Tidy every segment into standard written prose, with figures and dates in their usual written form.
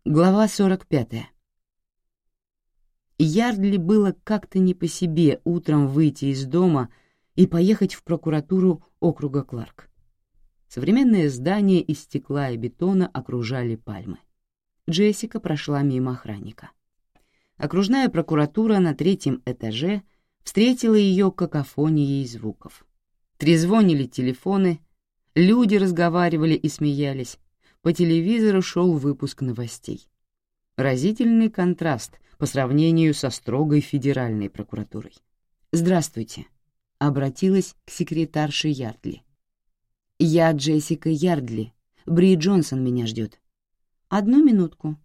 Глава 45. Ярдли было как-то не по себе утром выйти из дома и поехать в прокуратуру округа Кларк. Современное здание из стекла и бетона окружали пальмы. Джессика прошла мимо охранника. Окружная прокуратура на 3-м этаже встретила ее какофонией звуков. Трезвонили телефоны, люди разговаривали и смеялись, по телевизору шел выпуск новостей. Разительный контраст по сравнению со строгой федеральной прокуратурой. «Здравствуйте», — обратилась к секретарше Ярдли. «Я Джессика Ярдли. Бри Джонсон меня ждет». «Одну минутку».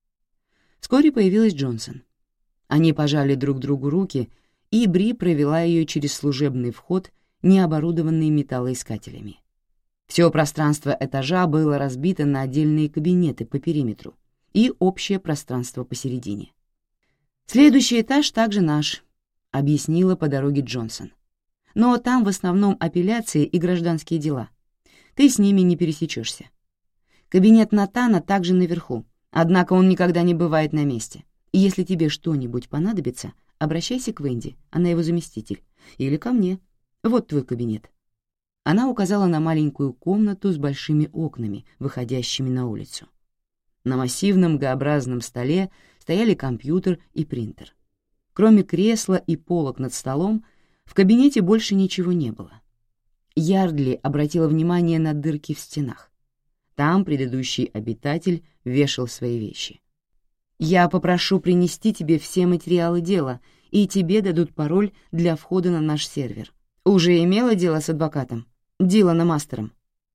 Вскоре появилась Джонсон. Они пожали друг другу руки, и Бри провела ее через служебный вход, не оборудованный металлоискателями. Все пространство этажа было разбито на отдельные кабинеты по периметру и общее пространство посередине. «Следующий этаж также наш», — объяснила по дороге Джонсон. «Но там в основном апелляции и гражданские дела. Ты с ними не пересечешься. Кабинет Натана также наверху, однако он никогда не бывает на месте. И если тебе что-нибудь понадобится, обращайся к Венди, она его заместитель, или ко мне. Вот твой кабинет». Она указала на маленькую комнату с большими окнами, выходящими на улицу. На массивном Г-образном столе стояли компьютер и принтер. Кроме кресла и полок над столом, в кабинете больше ничего не было. Ярдли обратила внимание на дырки в стенах. Там предыдущий обитатель вешал свои вещи. «Я попрошу принести тебе все материалы дела, и тебе дадут пароль для входа на наш сервер. Уже имела дело с адвокатом? Диланом Астером?»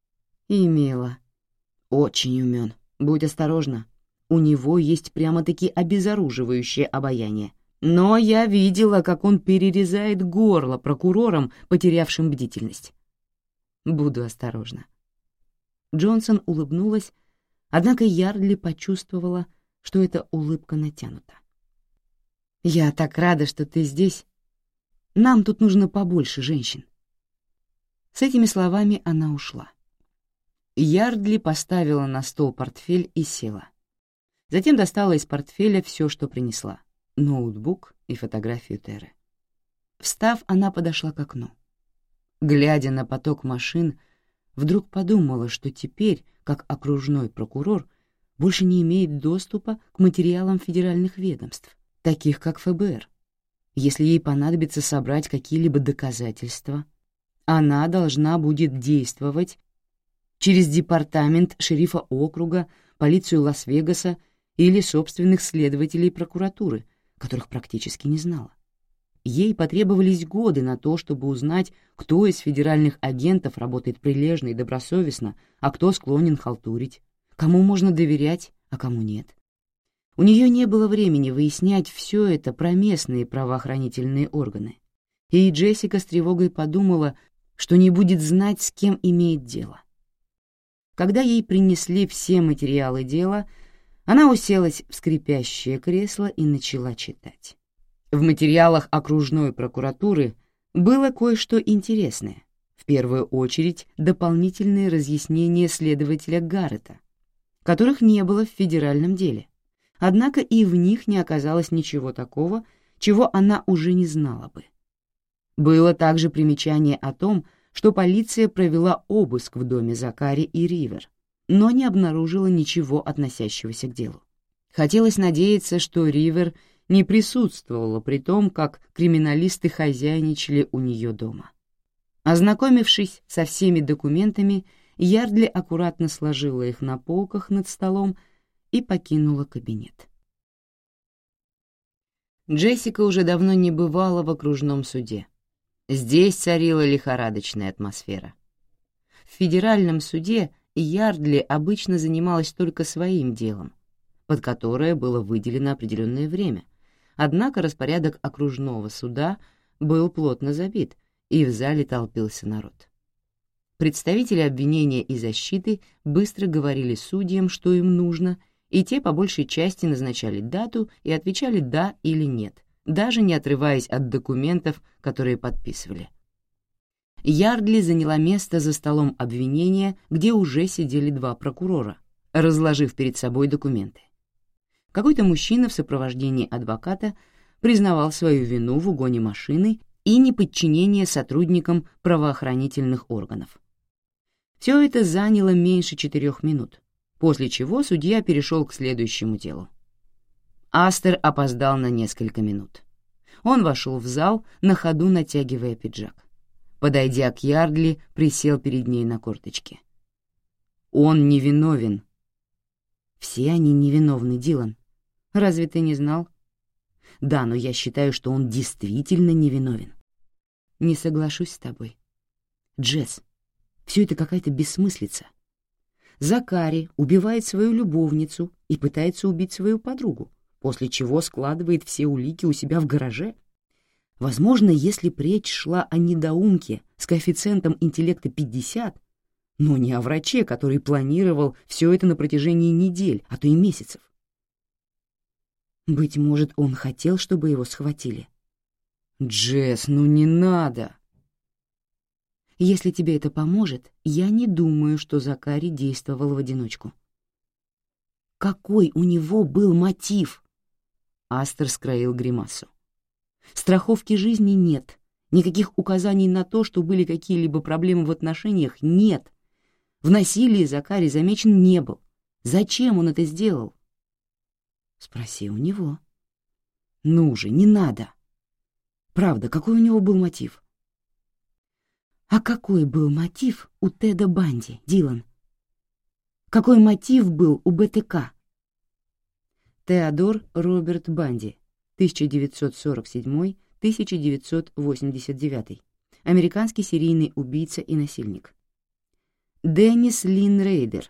«Имела. Очень умен. Будь осторожна. У него есть прямо-таки обезоруживающее обаяние. Но я видела, как он перерезает горло прокурорам, потерявшим бдительность. Буду осторожна». Джонсон улыбнулась, однако Ярдли почувствовала, что эта улыбка натянута. «Я так рада, что ты здесь. Нам тут нужно побольше женщин». С этими словами она ушла. Ярдли поставила на стол портфель и села. Затем достала из портфеля все, что принесла — ноутбук и фотографию Теры. Встав, она подошла к окну. Глядя на поток машин, вдруг подумала, что теперь, как окружной прокурор, больше не имеет доступа к материалам федеральных ведомств, таких как ФБР. Если ей понадобится собрать какие-либо доказательства, она должна будет действовать через департамент шерифа округа, полицию Лас-Вегаса или собственных следователей прокуратуры, которых практически не знала. Ей потребовались годы на то, чтобы узнать, кто из федеральных агентов работает прилежно и добросовестно, а кто склонен халтурить, кому можно доверять, а кому нет. У нее не было времени выяснять все это про местные правоохранительные органы, и Джессика с тревогой подумала, что не будет знать, с кем имеет дело. Когда ей принесли все материалы дела, она уселась в скрипящее кресло и начала читать. В материалах окружной прокуратуры было кое-что интересное, в первую очередь дополнительные разъяснения следователя Гаррета, которых не было в федеральном деле, однако и в них не оказалось ничего такого, чего она уже не знала бы. Было также примечание о том, что полиция провела обыск в доме Закари и Ривер, но не обнаружила ничего, относящегося к делу. Хотелось надеяться, что Ривер не присутствовала при том, как криминалисты хозяйничали у нее дома. Ознакомившись со всеми документами, Ярдли аккуратно сложила их на полках над столом и покинула кабинет. Джессика уже давно не бывала в окружном суде. Здесь царила лихорадочная атмосфера. В федеральном суде Ярдли обычно занималась только своим делом, под которое было выделено определенное время, однако распорядок окружного суда был плотно забит, и в зале толпился народ. Представители обвинения и защиты быстро говорили судьям, что им нужно, и те по большей части назначали дату и отвечали «да» или «нет», даже не отрываясь от документов, которые подписывали. Ярдли заняла место за столом обвинения, где уже сидели 2 прокурора, разложив перед собой документы. Какой-то мужчина в сопровождении адвоката признавал свою вину в угоне машины и неподчинение сотрудникам правоохранительных органов. Все это заняло меньше 4 минут, после чего судья перешел к следующему делу. Астер опоздал на несколько минут. Он вошел в зал, на ходу натягивая пиджак. Подойдя к Ярдли, присел перед ней на корточки. «Он невиновен». «Все они невиновны, Дилан. Разве ты не знал?» «Да, но я считаю, что он действительно невиновен». «Не соглашусь с тобой. Джесс, все это какая-то бессмыслица. Закари убивает свою любовницу и пытается убить свою подругу, после чего складывает все улики у себя в гараже. Возможно, если б речь шла о недоумке с коэффициентом интеллекта 50, но не о враче, который планировал все это на протяжении недель, а то и месяцев. Быть может, он хотел, чтобы его схватили. Джесс, ну не надо. Если тебе это поможет, я не думаю, что Закари действовал в одиночку. Какой у него был мотив? Астер скроил гримасу. Страховки жизни нет, никаких указаний на то, что были какие-либо проблемы в отношениях, нет. В насилии Закари замечен не был. Зачем он это сделал? Спроси у него. Ну же, не надо. Правда, какой у него был мотив? А какой был мотив у Теда Банди, Дилан? Какой мотив был у БТК? Теодор Роберт Банди, 1947-1989, американский серийный убийца и насильник. Деннис Лин Рейдер,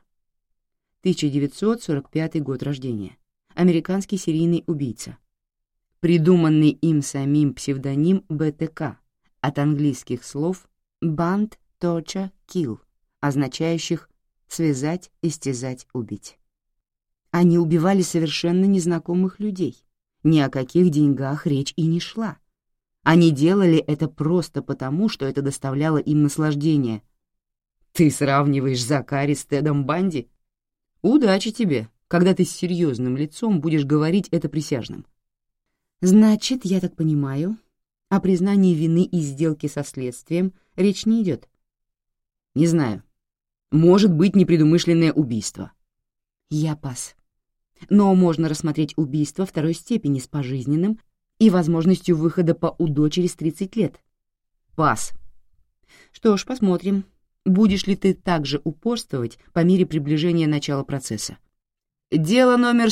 1945 год рождения, американский серийный убийца. Придуманный им самим псевдоним БТК, от английских слов «band, torture, kill», означающих «связать, истязать, убить». Они убивали совершенно незнакомых людей. Ни о каких деньгах речь и не шла. Они делали это просто потому, что это доставляло им наслаждение. Ты сравниваешь Закари с Тедом Банди? Удачи тебе, когда ты с серьезным лицом будешь говорить это присяжным. Значит, я так понимаю, о признании вины и сделке со следствием речь не идет? Не знаю. Может быть, непредумышленное убийство. Я пас. Но можно рассмотреть убийство второй степени с пожизненным и возможностью выхода по УДО через 30 лет. Пас. Что ж, посмотрим, будешь ли ты также упорствовать по мере приближения начала процесса. Дело номер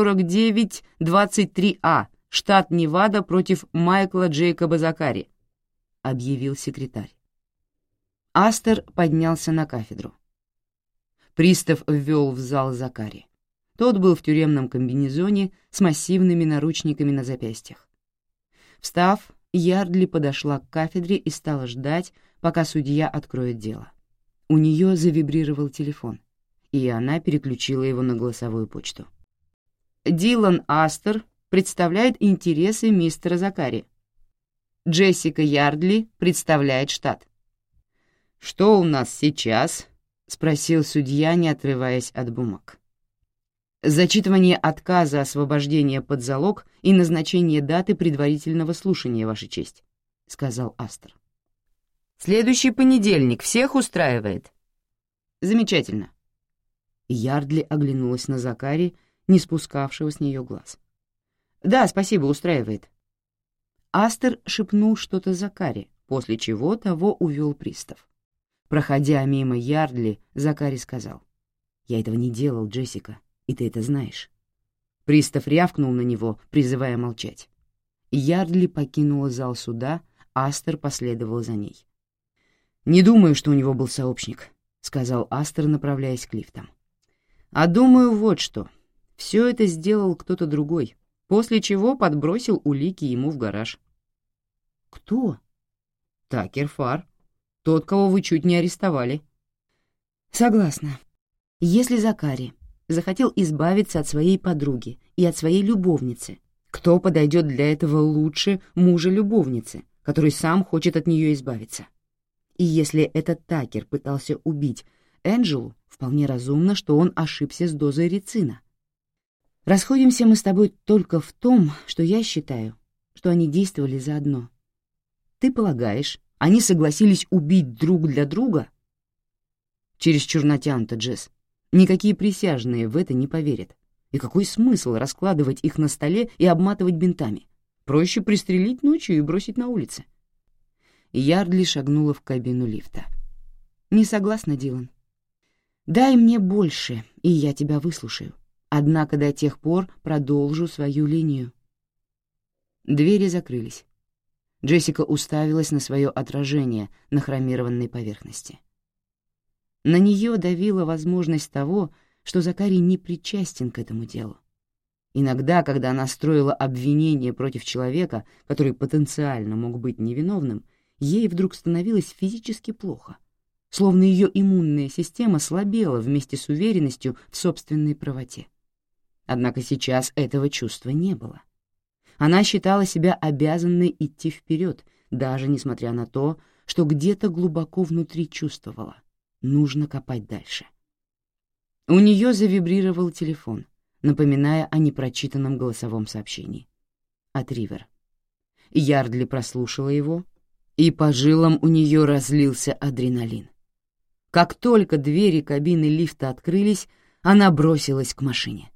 149-23А, штат Невада против Майкла Джейкоба Закари, объявил секретарь. Астер поднялся на кафедру. Пристав ввел в зал Закари. Тот был в тюремном комбинезоне с массивными наручниками на запястьях. Встав, Ярдли подошла к кафедре и стала ждать, пока судья откроет дело. У нее завибрировал телефон, и она переключила его на голосовую почту. «Дилан Астер представляет интересы мистера Закари. Джессика Ярдли представляет штат». «Что у нас сейчас?» — спросил судья, не отрываясь от бумаг. «Зачитывание отказа освобождения под залог и назначение даты предварительного слушания, Ваша честь», — сказал Астер. «Следующий понедельник всех устраивает?» «Замечательно». Ярдли оглянулась на Закари, не спускавшего с нее глаз. «Да, спасибо, устраивает». Астер шепнул что-то Закари, после чего того увел пристав. Проходя мимо Ярдли, Закари сказал: «Я этого не делал, Джессика, и ты это знаешь». Пристав рявкнул на него, призывая молчать. Ярдли покинула зал суда, Астер последовал за ней. «Не думаю, что у него был сообщник», — сказал Астер, направляясь к лифтам. «А думаю, вот что. Все это сделал кто-то другой, после чего подбросил улики ему в гараж». «Кто?» «Такер Фар. Тот, кого вы чуть не арестовали». «Согласна. Если Закари захотел избавиться от своей подруги и от своей любовницы, кто подойдет для этого лучше мужа-любовницы, который сам хочет от нее избавиться? И если этот Такер пытался убить Энджелу, вполне разумно, что он ошибся с дозой рицина. Расходимся мы с тобой только в том, что я считаю, что они действовали заодно. Ты полагаешь, они согласились убить друг для друга? Чересчур натянуто, Джесс. Никакие присяжные в это не поверят. И какой смысл раскладывать их на столе и обматывать бинтами? Проще пристрелить ночью и бросить на улице. Ярдли шагнула в кабину лифта. «Не согласна, Дилан. Дай мне больше, и я тебя выслушаю. Однако до тех пор продолжу свою линию». Двери закрылись. Джессика уставилась на свое отражение на хромированной поверхности. На нее давила возможность того, что Закарий не причастен к этому делу. Иногда, когда она строила обвинение против человека, который потенциально мог быть невиновным, ей вдруг становилось физически плохо, словно ее иммунная система слабела вместе с уверенностью в собственной правоте. Однако сейчас этого чувства не было. Она считала себя обязанной идти вперед, даже несмотря на то, что где-то глубоко внутри чувствовала. Нужно копать дальше. У нее завибрировал телефон, напоминая о непрочитанном голосовом сообщении. От Ривер. Ярдли прослушала его, и по жилам у нее разлился адреналин. Как только двери кабины лифта открылись, она бросилась к машине.